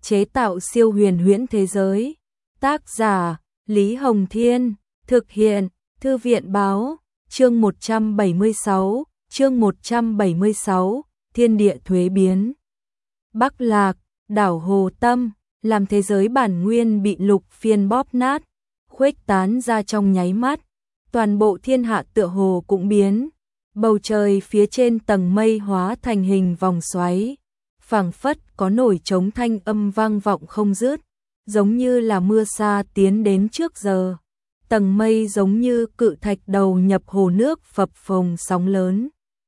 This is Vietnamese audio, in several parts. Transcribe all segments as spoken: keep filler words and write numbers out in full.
chế tạo siêu huyền huyễn thế giới. Tác giả Lý Hồng Thiên, thực hiện Thư viện Báo. Chương một trăm bảy mươi sáu, chương một trăm bảy mươi sáu, Thiên địa thuế biến. Bắc Lạc, đảo Hồ Tâm, làm thế giới bản nguyên bị Lục Phiên bóp nát, khuếch tán ra trong nháy mắt, toàn bộ thiên hạ tựa hồ cũng biến, bầu trời phía trên tầng mây hóa thành hình vòng xoáy, phảng phất có nổi trống thanh âm vang vọng không dứt, giống như là mưa sa tiến đến trước giờ. Tầng mây giống như cự thạch đầu nhập hồ nước phập phồng sóng lớn.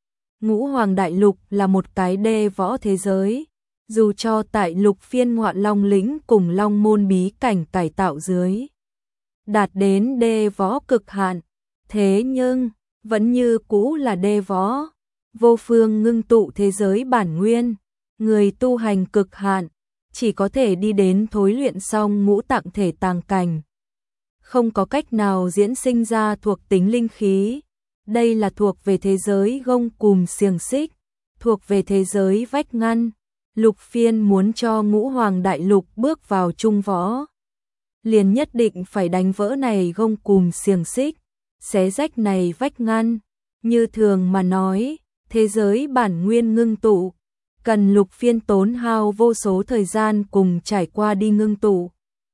Ngũ Hoàng Đại Lục là một cái đê võ thế giới, dù cho tại Lục Phiên Ngọa Long lĩnh cùng Long môn bí cảnh cải tạo dưới, đạt đến đê võ cực hạn, thế nhưng vẫn như cũ là đê võ, vô phương ngưng tụ thế giới bản nguyên, người tu hành cực hạn chỉ có thể đi đến thối luyện xong ngũ tạng thể tàng cảnh, không có cách nào diễn sinh ra thuộc tính linh khí. Đây là thuộc về thế giới gông cùm xiềng xích, thuộc về thế giới vách ngăn. Lục Phiên muốn cho Ngũ Hoàng Đại Lục bước vào trung võ, liền nhất định phải đánh vỡ này gông cùm xiềng xích, xé rách này vách ngăn. Như thường mà nói, thế giới bản nguyên ngưng tụ, cần Lục Phiên tốn hao vô số thời gian cùng trải qua đi ngưng tụ.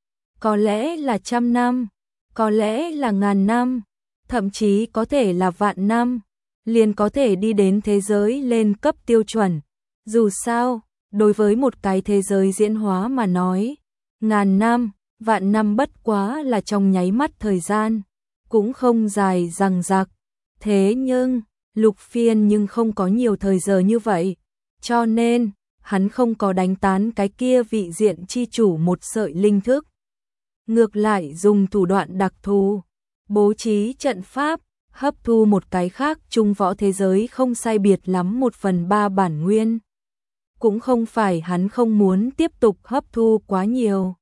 Có lẽ là trăm năm, có lẽ là ngàn năm, thậm chí có thể là vạn năm, liền có thể đi đến thế giới lên cấp tiêu chuẩn. Dù sao, đối với một cái thế giới diễn hóa mà nói, ngàn năm, vạn năm bất quá là trong nháy mắt thời gian, cũng không dài dằng dặc. Thế nhưng, Lục Phiên nhưng không có nhiều thời giờ như vậy, cho nên, hắn không có đánh tán cái kia vị diện chi chủ một sợi linh thức. Ngược lại dùng thủ đoạn đặc thù, bố trí trận pháp, hấp thu một cái khác trung võ thế giới không sai biệt lắm một phần ba bản nguyên. Cũng không phải hắn không muốn tiếp tục hấp thu quá nhiều,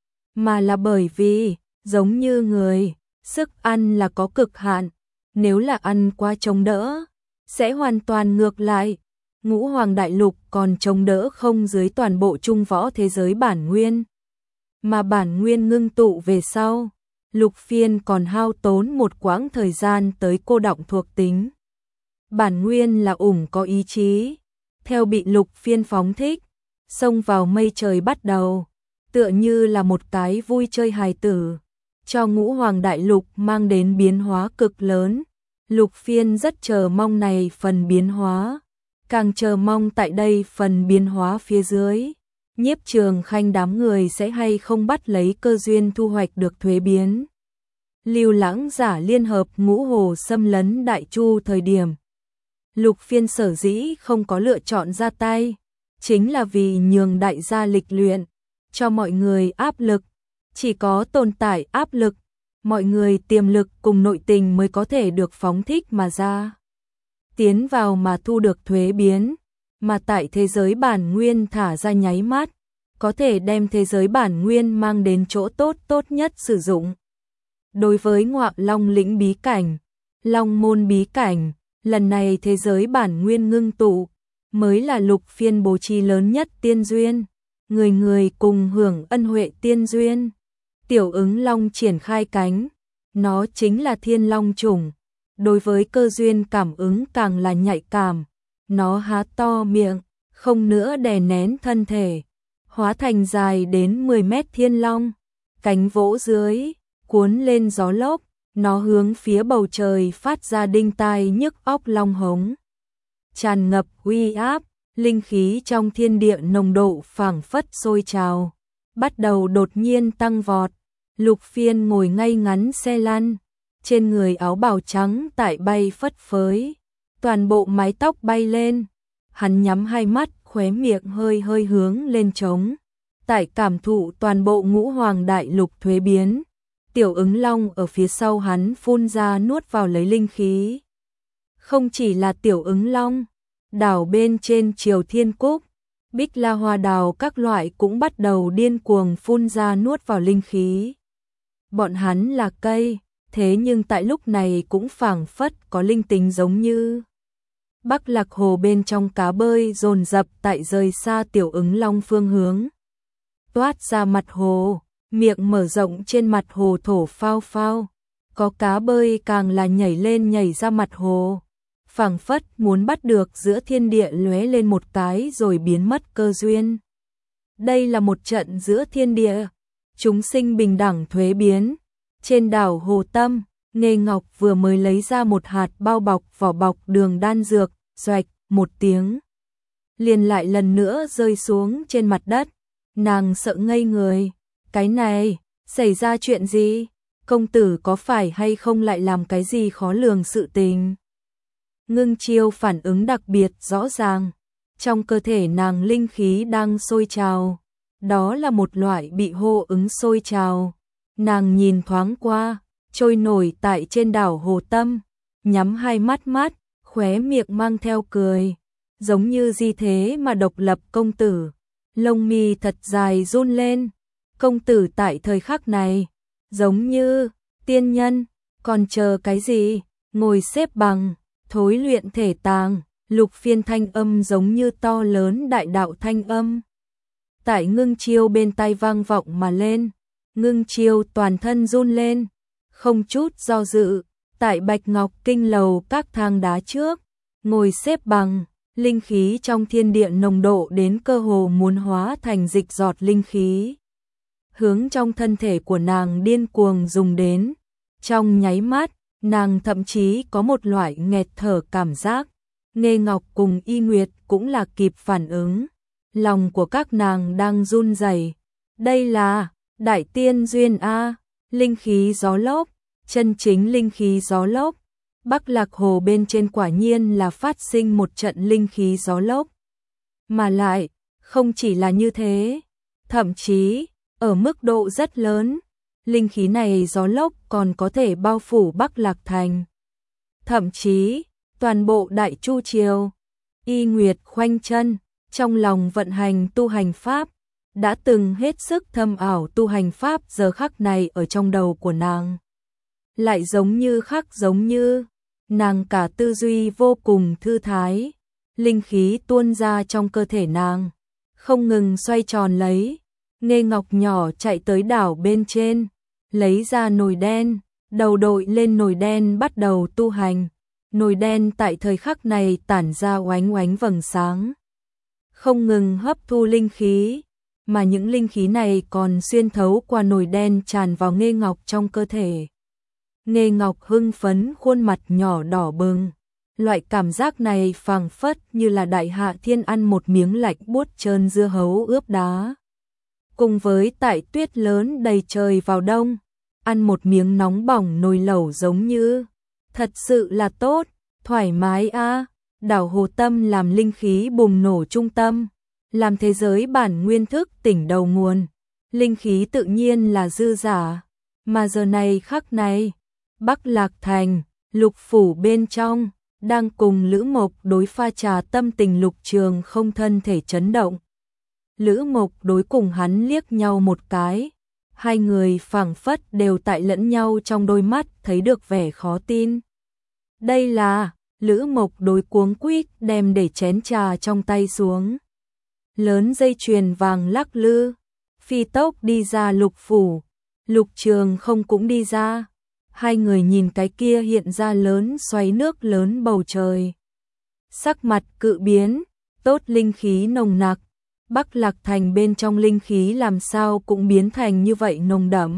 mà là bởi vì, giống như người, sức ăn là có cực hạn, nếu là ăn quá chống đỡ, sẽ hoàn toàn ngược lại. Ngũ Hoàng Đại Lục còn chống đỡ không dưới toàn bộ trung võ thế giới bản nguyên, mà bản nguyên ngưng tụ về sau, Lục Phiên còn hao tốn một quãng thời gian tới cô đọng thuộc tính. Bản nguyên là ủng có ý chí, theo bị Lục Phiên phóng thích, xông vào mây trời bắt đầu, tựa như là một cái vui chơi hài tử, cho Ngũ Hoàng Đại Lục mang đến biến hóa cực lớn. Lục Phiên rất chờ mong này phần biến hóa, càng chờ mong tại đây phần biến hóa phía dưới, Nhiếp Trường Khanh đám người sẽ hay không bắt lấy cơ duyên thu hoạch được thuế biến. Lưu Lãng Giả liên hợp Ngũ Hồ xâm lấn Đại Chu thời điểm, Lục Phiên sở dĩ không có lựa chọn ra tay, chính là vì nhường đại gia lịch luyện, cho mọi người áp lực. Chỉ có tồn tại áp lực, mọi người tiềm lực cùng nội tình mới có thể được phóng thích mà ra, tiến vào mà thu được thuế biến, mà tại thế giới bản nguyên thả ra nháy mắt, có thể đem thế giới bản nguyên mang đến chỗ tốt tốt nhất sử dụng. Đối với Ngọa Long lĩnh bí cảnh, Long môn bí cảnh, lần này thế giới bản nguyên ngưng tụ, mới là Lục Phiên bố trí lớn nhất tiên duyên, người người cùng hưởng ân huệ tiên duyên. Tiểu ứng long triển khai cánh, nó chính là thiên long chủng, đối với cơ duyên cảm ứng càng là nhạy cảm, nó há to miệng, không nữa đè nén thân thể, hóa thành dài đến mười mét thiên long, cánh vỗ dưới, cuốn lên gió lốc, nó hướng phía bầu trời phát ra đinh tai nhức óc long hống. Tràn ngập uy áp, linh khí trong thiên địa nồng độ phảng phất sôi trào, bắt đầu đột nhiên tăng vọt. Lục Phiên ngồi ngay ngắn xe lăn, trên người áo bào trắng tại bay phất phới, toàn bộ mái tóc bay lên, hắn nhắm hai mắt, khóe miệng hơi hơi hướng lên trống, tại cảm thụ toàn bộ Ngũ Hoàng Đại Lục thuế biến. Tiểu ứng long ở phía sau hắn phun ra nuốt vào lấy linh khí. Không chỉ là tiểu ứng long, đảo bên trên Triều Thiên Cúc, Bích La Hoa Đào các loại cũng bắt đầu điên cuồng phun ra nuốt vào linh khí. Bọn hắn là cây, thế nhưng tại lúc này cũng phảng phất có linh tính giống như. Bắc Lạc Hồ bên trong cá bơi dồn dập tại rời xa tiểu ứng long phương hướng. toát ra mặt hồ, miệng mở rộng trên mặt hồ thổ phao phao. Có cá bơi càng là nhảy lên nhảy ra mặt hồ, phảng phất muốn bắt được giữa thiên địa lóe lên một cái rồi biến mất cơ duyên. Đây là một trận giữa thiên địa, chúng sinh bình đẳng thuế biến. Trên đảo Hồ Tâm, Nghê Ngọc vừa mới lấy ra một hạt bao bọc vỏ bọc đường đan dược, xoạch một tiếng, liền lại lần nữa rơi xuống trên mặt đất. Nàng sợ ngây người, cái này, xảy ra chuyện gì? Công tử có phải hay không lại làm cái gì khó lường sự tình? Ngưng Chiêu phản ứng đặc biệt rõ ràng, trong cơ thể nàng linh khí đang sôi trào, đó là một loại bị hô ứng sôi trào. Nàng nhìn thoáng qua, trôi nổi tại trên đảo Hồ Tâm, nhắm hai mắt mắt, khóe miệng mang theo cười, giống như di thế mà độc lập công tử. Lông mi thật dài run lên, công tử tại thời khắc này, giống như tiên nhân, còn chờ cái gì, ngồi xếp bằng, thối luyện thể tàng. Lục Phiên thanh âm giống như to lớn đại đạo thanh âm, tại Ngưng Chiêu bên tai vang vọng mà lên. Ngưng Chiêu toàn thân run lên, không chút do dự, tại Bạch Ngọc Kinh lầu các thang đá trước, ngồi xếp bằng, linh khí trong thiên địa nồng độ đến cơ hồ muốn hóa thành dịch giọt linh khí, hướng trong thân thể của nàng điên cuồng dùng đến. Trong nháy mắt, nàng thậm chí có một loại nghẹt thở cảm giác. Nghê Ngọc cùng Y Nguyệt cũng là kịp phản ứng, lòng của các nàng đang run rẩy. Đây là Đại Tiên Duyên a, linh khí gió lốc, chân chính linh khí gió lốc. Bắc Lạc Hồ bên trên quả nhiên là phát sinh một trận linh khí gió lốc. Mà lại, không chỉ là như thế, thậm chí, ở mức độ rất lớn, linh khí này gió lốc còn có thể bao phủ Bắc Lạc Thành. Thậm chí, toàn bộ Đại Chu Triều. Y Nguyệt khoanh chân, trong lòng vận hành tu hành pháp, đã từng hết sức thâm ảo tu hành pháp giờ khắc này ở trong đầu của nàng. Lại giống như khắc giống như, nàng cả tư duy vô cùng thư thái, linh khí tuôn ra trong cơ thể nàng, không ngừng xoay tròn lấy. Nghê Ngọc nhỏ chạy tới đảo bên trên, lấy ra nồi đen, đầu đội lên nồi đen bắt đầu tu hành. Nồi đen tại thời khắc này tản ra oánh oánh vầng sáng, không ngừng hấp thu linh khí, mà những linh khí này còn xuyên thấu qua nồi đen tràn vào Nghê Ngọc trong cơ thể. Nghê Ngọc hưng phấn, khuôn mặt nhỏ đỏ bừng, loại cảm giác này phảng phất như là đại hạ thiên ăn một miếng lạnh buốt trơn dưa hấu ướp đá. Cùng với tại tuyết lớn đầy trời vào đông, ăn một miếng nóng bỏng nồi lẩu giống như, thật sự là tốt, thoải mái a. À. Đảo Hồ Tâm làm linh khí bùng nổ trung tâm, làm thế giới bản nguyên thức tỉnh đầu nguồn, linh khí tự nhiên là dư giả. Mà giờ này khắc này, Bắc Lạc Thành, Lục phủ bên trong, đang cùng Lữ Mộc đối pha trà tâm tình Lục Trường không thân thể chấn động. Lữ Mộc đối cùng hắn liếc nhau một cái, hai người phảng phất đều tại lẫn nhau trong đôi mắt thấy được vẻ khó tin. Đây là, Lữ Mộc đối cuống quýt đem để chén trà trong tay xuống. Lớn dây chuyền vàng lắc lư, phi tốc đi ra Lục phủ, Lục Trường không cũng đi ra. Hai người nhìn cái kia hiện ra lớn xoáy nước lớn bầu trời. Sắc mặt cự biến, tốt linh khí nồng nặc. Bắc Lạc Thành bên trong linh khí làm sao cũng biến thành như vậy nồng đậm.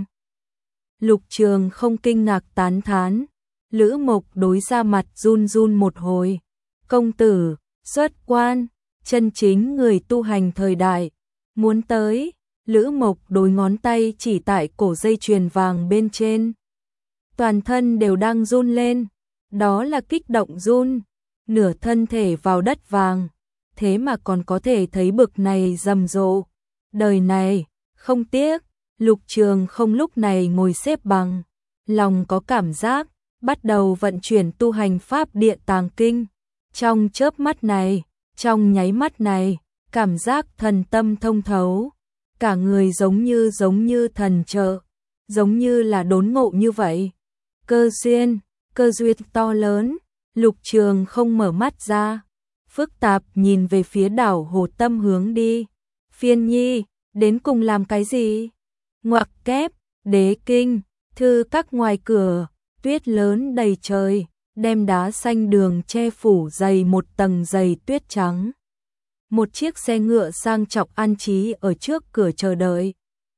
Lục Trường không kinh ngạc tán thán. Lữ Mộc đối ra mặt run run một hồi. Công tử, xuất quan, chân chính người tu hành thời đại. Muốn tới, Lữ Mộc đối ngón tay chỉ tại cổ dây chuyền vàng bên trên. Toàn thân đều đang run lên, đó là kích động run, nửa thân thể vào đất vàng, thế mà còn có thể thấy bực này rầm rộ. Đời này, không tiếc, Lục Trường không lúc này ngồi xếp bằng, lòng có cảm giác, bắt đầu vận chuyển tu hành pháp địa tàng kinh. Trong chớp mắt này, trong nháy mắt này, cảm giác thần tâm thông thấu, cả người giống như giống như thần trợ, giống như là đốn ngộ như vậy. Cơ duyên, cơ duyên to lớn, Lục Trường không mở mắt ra, phức tạp nhìn về phía đảo Hồ Tâm hướng đi. Phiên Nhi, đến cùng làm cái gì? Ngoặc kép, Đế kinh, thư các ngoài cửa, tuyết lớn đầy trời, đem đá xanh đường che phủ dày một tầng dày tuyết trắng. Một chiếc xe ngựa sang trọng an trí ở trước cửa chờ đợi.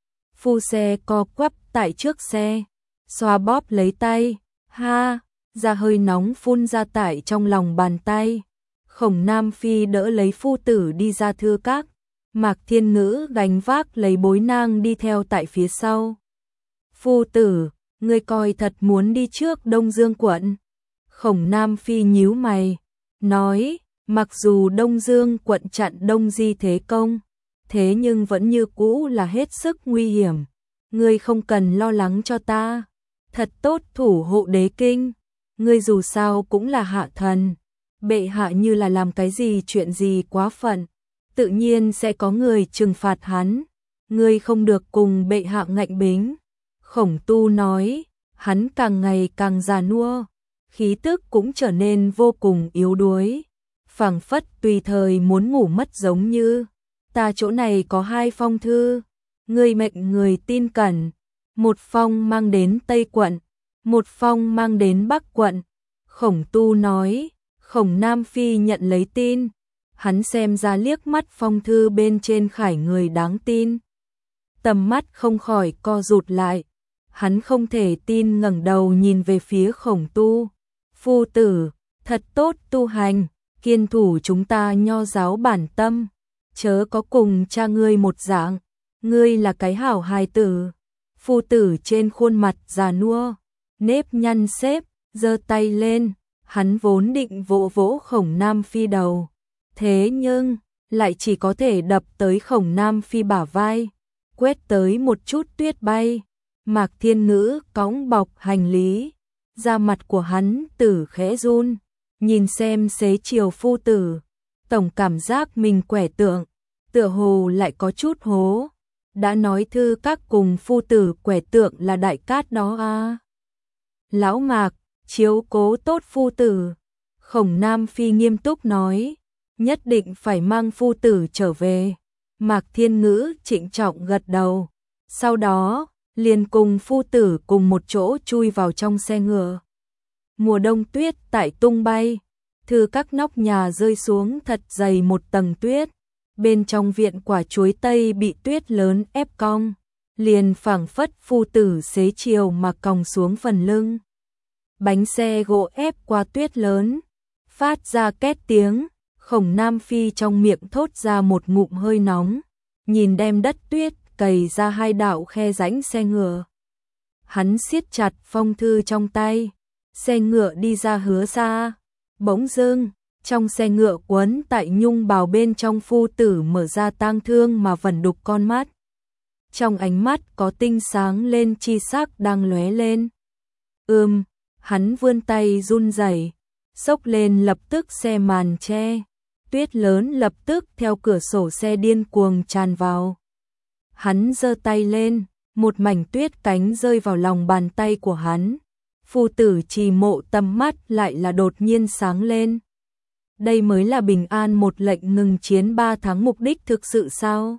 Phu xe co quắp tại trước xe, xoa bóp lấy tay, ha, ra hơi nóng phun ra tại trong lòng bàn tay. Khổng Nam Phi đỡ lấy phu tử đi ra thư các, Mạc Thiên Ngữ gánh vác lấy bối nang đi theo tại phía sau. Phu tử, ngươi coi thật muốn đi trước Đông Dương quận. Khổng Nam Phi nhíu mày, nói, mặc dù Đông Dương quận chặn Đông Di thế công, thế nhưng vẫn như cũ là hết sức nguy hiểm. Ngươi không cần lo lắng cho ta, thật tốt thủ hộ đế kinh, ngươi dù sao cũng là hạ thần. Bệ hạ như là làm cái gì chuyện gì quá phận, tự nhiên sẽ có người trừng phạt hắn, ngươi không được cùng bệ hạ ngạnh bính. Khổng Tu nói, hắn càng ngày càng già nua, khí tức cũng trở nên vô cùng yếu đuối, phảng phất tùy thời muốn ngủ mất giống như. Ta chỗ này có hai phong thư, ngươi mệnh người tin cẩn, một phong mang đến Tây quận, một phong mang đến Bắc quận. Khổng Tu nói. Khổng Nam Phi nhận lấy tin, hắn xem ra liếc mắt phong thư bên trên khải người đáng tin. Tầm mắt không khỏi co rụt lại, hắn không thể tin ngẩng đầu nhìn về phía Khổng Tu. Phu tử, thật tốt tu hành, kiên thủ chúng ta nho giáo bản tâm, chớ có cùng cha ngươi một dạng, ngươi là cái hảo hài tử. Phu tử trên khuôn mặt già nua, nếp nhăn xếp, giơ tay lên. Hắn vốn định vỗ vỗ Khổng Nam Phi đầu, thế nhưng lại chỉ có thể đập tới Khổng Nam Phi bả vai, quét tới một chút tuyết bay. Mạc Thiên Ngữ cõng bọc hành lý, da mặt của hắn tử khẽ run, nhìn xem xế chiều phu tử, tổng cảm giác mình quẻ tượng, tựa hồ lại có chút hố. Đã nói thư các cùng phu tử quẻ tượng là đại cát đó à. Lão Mạc, chiếu cố tốt phu tử. Khổng Nam Phi nghiêm túc nói, nhất định phải mang phu tử trở về. Mạc Thiên Ngữ trịnh trọng gật đầu, sau đó liền cùng phu tử cùng một chỗ chui vào trong xe ngựa. Mùa đông tuyết tại tung bay, thư các nóc nhà rơi xuống thật dày một tầng tuyết, bên trong viện quả chuối tây bị tuyết lớn ép cong, liền phảng phất phu tử xế chiều mà còng xuống phần lưng. Bánh xe gỗ ép qua tuyết lớn, phát ra két tiếng, Khổng Nam Phi trong miệng thốt ra một ngụm hơi nóng, nhìn đem đất tuyết cày ra hai đạo khe rãnh xe ngựa. Hắn siết chặt phong thư trong tay, xe ngựa đi ra hứa xa, bỗng dưng, trong xe ngựa quấn tại nhung bào bên trong phu tử mở ra tang thương mà vẩn đục con mắt. Trong ánh mắt có tinh sáng lên chi sắc đang lóe lên. Ừm, hắn vươn tay run rẩy, xốc lên lập tức xe màn che, tuyết lớn lập tức theo cửa sổ xe điên cuồng tràn vào. Hắn giơ tay lên, một mảnh tuyết cánh rơi vào lòng bàn tay của hắn. Phu tử Trì Mộ tầm mắt lại là đột nhiên sáng lên. Đây mới là bình an một lệnh ngừng chiến ba tháng mục đích thực sự sao?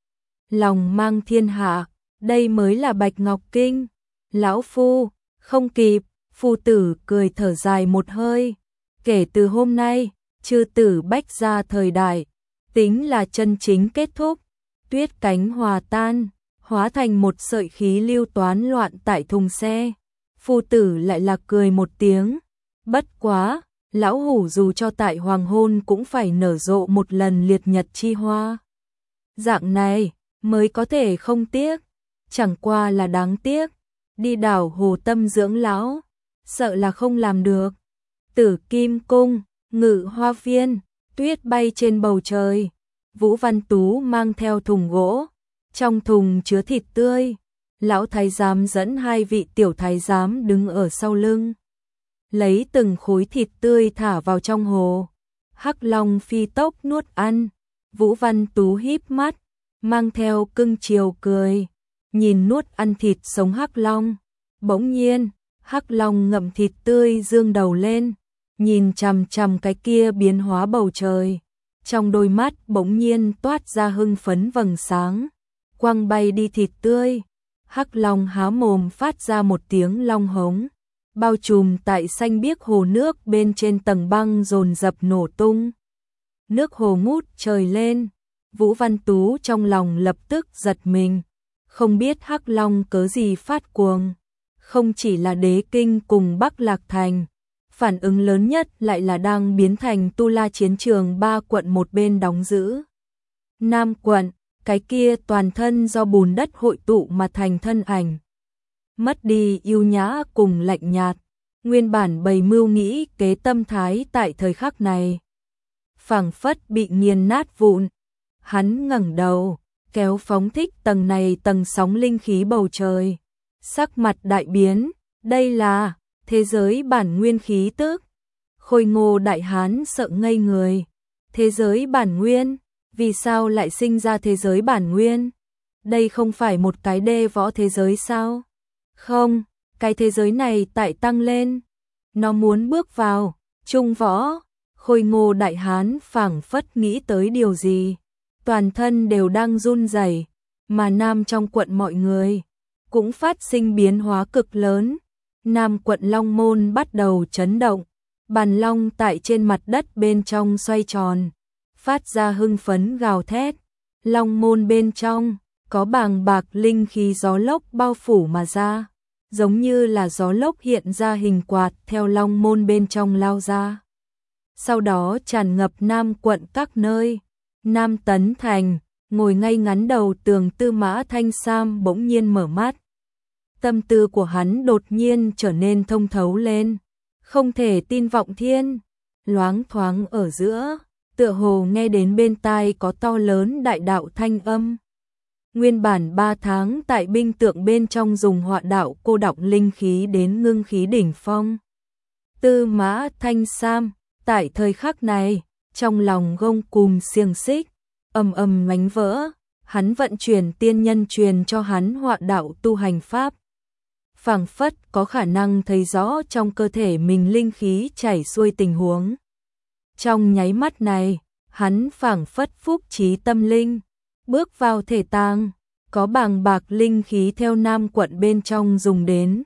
Lòng mang thiên hạ, đây mới là Bạch Ngọc Kinh. Lão phu, không kịp, phu tử cười thở dài một hơi. Kể từ hôm nay, chư tử Bách gia thời đại, tính là chân chính kết thúc. Tuyết cánh hòa tan, hóa thành một sợi khí lưu toán loạn tại thùng xe. Phu tử lại là cười một tiếng. Bất quá, lão hủ dù cho tại hoàng hôn cũng phải nở rộ một lần liệt nhật chi hoa. Dạng này, mới có thể không tiếc. Chẳng qua là đáng tiếc. Đi đảo Hồ Tâm dưỡng lão, sợ là không làm được. Tử Kim Cung, Ngự Hoa Viên, tuyết bay trên bầu trời. Vũ Văn Tú mang theo thùng gỗ, trong thùng chứa thịt tươi. Lão thái giám dẫn hai vị tiểu thái giám đứng ở sau lưng, lấy từng khối thịt tươi thả vào trong hồ. Hắc Long phi tốc nuốt ăn. Vũ Văn Tú híp mắt, mang theo cưng chiều cười, nhìn nuốt ăn thịt sống Hắc Long. Bỗng nhiên, Hắc Long ngậm thịt tươi dương đầu lên, nhìn chằm chằm cái kia biến hóa bầu trời. Trong đôi mắt bỗng nhiên toát ra hưng phấn vầng sáng. quăng bay đi thịt tươi. Hắc long há mồm phát ra một tiếng long hống, bao trùm tại xanh biếc hồ nước bên trên tầng băng dồn dập nổ tung. Nước hồ ngút trời lên, Vũ Văn Tú trong lòng lập tức giật mình, không biết Hắc long cớ gì phát cuồng, không chỉ là Đế Kinh cùng Bắc Lạc Thành, phản ứng lớn nhất lại là đang biến thành Tu La chiến trường ba quận một bên đóng giữ. Nam quận, cái kia toàn thân do bùn đất hội tụ mà thành thân ảnh, mất đi yêu nhã cùng lạnh nhạt, nguyên bản bày mưu nghĩ kế tâm thái tại thời khắc này phảng phất bị nghiền nát vụn. Hắn ngẩng đầu, kéo phóng thích tầng này tầng sóng linh khí bầu trời, sắc mặt đại biến, đây là thế giới bản nguyên khí tức. Khôi Ngô đại hán sợ ngây người, thế giới bản nguyên, vì sao lại sinh ra thế giới bản nguyên? Đây không phải một cái đê võ thế giới sao? Không, cái thế giới này tại tăng lên, nó muốn bước vào trung võ. Khôi Ngô đại hán phảng phất nghĩ tới điều gì, toàn thân đều đang run rẩy, mà Nam trong quận mọi người cũng phát sinh biến hóa cực lớn. Nam quận Long Môn bắt đầu chấn động, bàn long tại trên mặt đất bên trong xoay tròn, phát ra hưng phấn gào thét. Long Môn bên trong có bàng bạc linh khí gió lốc bao phủ mà ra, giống như là gió lốc hiện ra hình quạt theo Long Môn bên trong lao ra, sau đó tràn ngập Nam quận các nơi. Nam Tấn Thành, ngồi ngay ngắn đầu tường Tư Mã Thanh Sam bỗng nhiên mở mắt. Tâm tư của hắn đột nhiên trở nên thông thấu lên, không thể tin vọng thiên, loáng thoáng ở giữa, tựa hồ nghe đến bên tai có to lớn đại đạo thanh âm. Nguyên bản ba tháng tại binh tượng bên trong dùng họa đạo cô đọng linh khí đến ngưng khí đỉnh phong. Tư Mã Thanh Sam, tại thời khắc này, trong lòng gông cùm xiềng xích, ầm ầm mánh vỡ, hắn vận chuyển tiên nhân truyền cho hắn họa đạo tu hành pháp. Phảng phất có khả năng thấy rõ trong cơ thể mình linh khí chảy xuôi tình huống. Trong nháy mắt này, hắn phảng phất phúc trí tâm linh, bước vào thể tàng, có bàng bạc linh khí theo Nam quận bên trong dùng đến,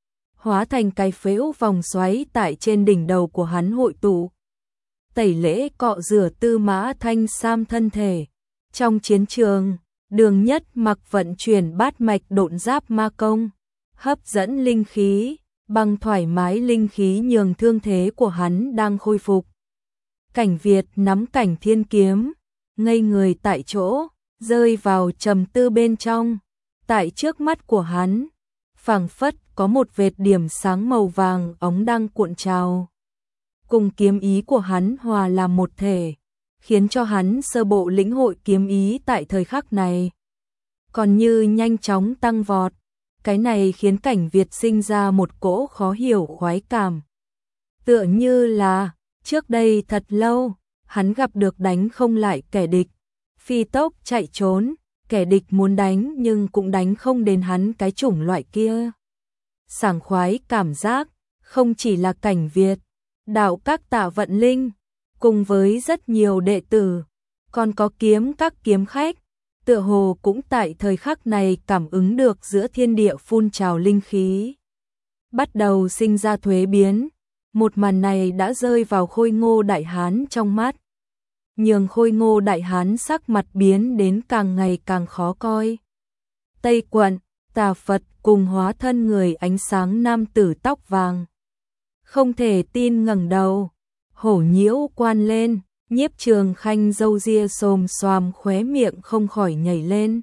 hóa thành cái phễu vòng xoáy tại trên đỉnh đầu của hắn hội tụ, tẩy lễ cọ rửa Tư Mã Thanh Sam thân thể. Trong chiến trường, Đường Nhất Mặc vận chuyển bát mạch độn giáp ma công, hấp dẫn linh khí, bằng thoải mái linh khí nhường thương thế của hắn đang khôi phục. Cảnh Việt nắm cảnh thiên kiếm, ngây người tại chỗ, rơi vào trầm tư bên trong. Tại trước mắt của hắn, phảng phất có một vệt điểm sáng màu vàng óng đang cuộn trào, cùng kiếm ý của hắn hòa làm một thể, khiến cho hắn sơ bộ lĩnh hội kiếm ý tại thời khắc này, còn như nhanh chóng tăng vọt. Cái này khiến Cảnh Việt sinh ra một cỗ khó hiểu khoái cảm. Tựa như là, trước đây thật lâu, hắn gặp được đánh không lại kẻ địch, phi tốc chạy trốn, kẻ địch muốn đánh nhưng cũng đánh không đến hắn cái chủng loại kia. Sảng khoái cảm giác, không chỉ là Cảnh Việt, đạo các Tạ Vận Linh, cùng với rất nhiều đệ tử, còn có kiếm các kiếm khách, tựa hồ cũng tại thời khắc này cảm ứng được giữa thiên địa phun trào linh khí, bắt đầu sinh ra thuế biến. Một màn này đã rơi vào Khôi Ngô đại hán trong mắt, nhường Khôi Ngô đại hán sắc mặt biến đến càng ngày càng khó coi. Tây quận, Tà Phật cùng hóa thân người ánh sáng nam tử tóc vàng, không thể tin ngẩng đầu, hổ nhiễu quan lên. Nhiếp Trường Khanh râu ria xồm xoàm khóe miệng không khỏi nhảy lên.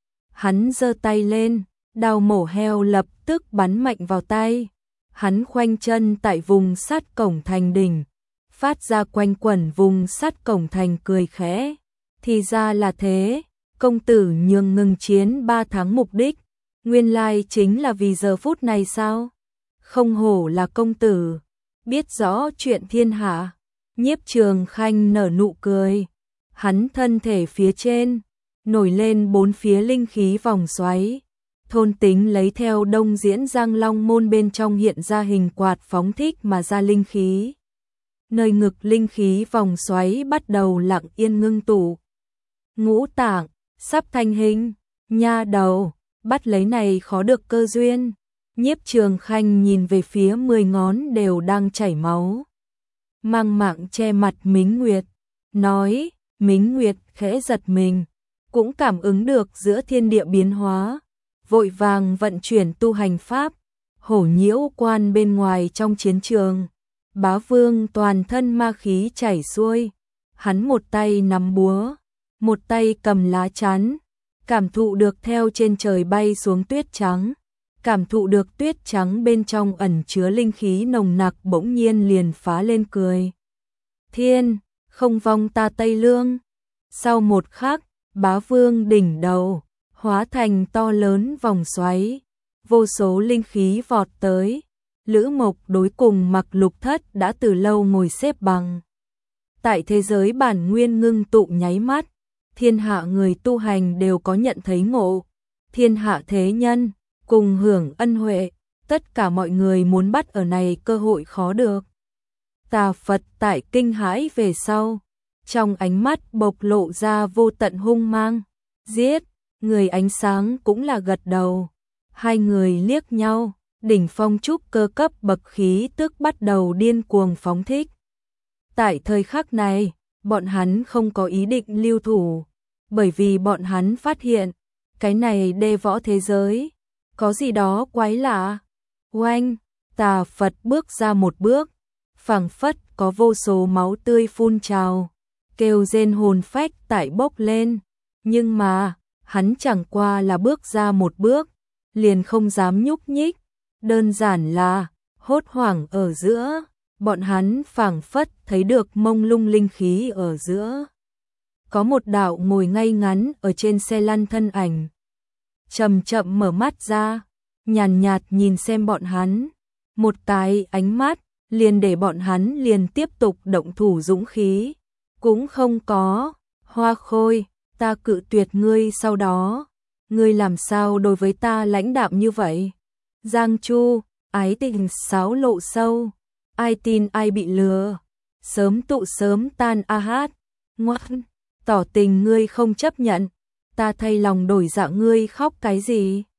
Hắn giơ tay lên, đao mổ heo lập tức bắn mạnh vào tay. Hắn khoanh chân tại vùng sát cổng thành đỉnh, phát ra quanh quẩn vùng sát cổng thành cười khẽ. Thì ra là thế, công tử nhường ngừng chiến ba tháng mục đích, nguyên lai chính là vì giờ phút này sao? Không hổ là công tử, biết rõ chuyện thiên hạ. Nhiếp Trường Khanh nở nụ cười, hắn thân thể phía trên, nổi lên bốn phía linh khí vòng xoáy, thôn tính lấy theo Đông Diễn Giang Long Môn bên trong hiện ra hình quạt phóng thích mà ra linh khí. Nơi ngực linh khí vòng xoáy bắt đầu lặng yên ngưng tụ. Ngũ tạng, sắp thành hình, Nha đầu, bắt lấy này khó được cơ duyên. Nhiếp Trường Khanh nhìn về phía mười ngón đều đang chảy máu. Mang mạng che mặt Mính Nguyệt, nói. Mính Nguyệt khẽ giật mình, cũng cảm ứng được giữa thiên địa biến hóa, vội vàng vận chuyển tu hành pháp, hổ nhiễu quan bên ngoài trong chiến trường. Bá Vương toàn thân ma khí chảy xuôi, hắn một tay nắm búa, một tay cầm lá chắn, cảm thụ được theo trên trời bay xuống tuyết trắng, cảm thụ được tuyết trắng bên trong ẩn chứa linh khí nồng nặc, bỗng nhiên liền phá lên cười. Thiên, không vong ta Tây Lương. Sau một khắc, Bá Vương đỉnh đầu hóa thành to lớn vòng xoáy, vô số linh khí vọt tới. Lữ Mộc đối cùng Mặc Lục Thất đã từ lâu ngồi xếp bằng. Tại thế giới bản nguyên ngưng tụ nháy mắt, thiên hạ người tu hành đều có nhận thấy ngộ, thiên hạ thế nhân cùng hưởng ân huệ, tất cả mọi người muốn bắt ở này cơ hội khó được. Tà Phật tại kinh hãi về sau, trong ánh mắt bộc lộ ra vô tận hung mang. Giết, người ánh sáng cũng là gật đầu. Hai người liếc nhau, đỉnh phong trúc cơ cấp bậc khí tức bắt đầu điên cuồng phóng thích. Tại thời khắc này, bọn hắn không có ý định lưu thủ, bởi vì bọn hắn phát hiện, cái này đê võ thế giới, có gì đó quái lạ. Oanh, Tà Phật bước ra một bước, phảng phất có vô số máu tươi phun trào, kêu rên hồn phách tại bốc lên, nhưng mà, hắn chẳng qua là bước ra một bước, liền không dám nhúc nhích, đơn giản là, hốt hoảng ở giữa, bọn hắn phảng phất thấy được mông lung linh khí ở giữa. Có một đạo ngồi ngay ngắn ở trên xe lăn thân ảnh, chậm chậm mở mắt ra, nhàn nhạt nhìn xem bọn hắn, một cái ánh mắt, liền để bọn hắn liền tiếp tục động thủ dũng khí, cũng không có. Hoa Khôi, ta cự tuyệt ngươi, sau đó, ngươi làm sao đối với ta lãnh đạm như vậy? Giang Chu, ái tình xáo lộ sâu, ai tin ai bị lừa, sớm tụ sớm tan a hát, ngoan, tỏ tình ngươi không chấp nhận, ta thay lòng đổi dạ, ngươi khóc cái gì?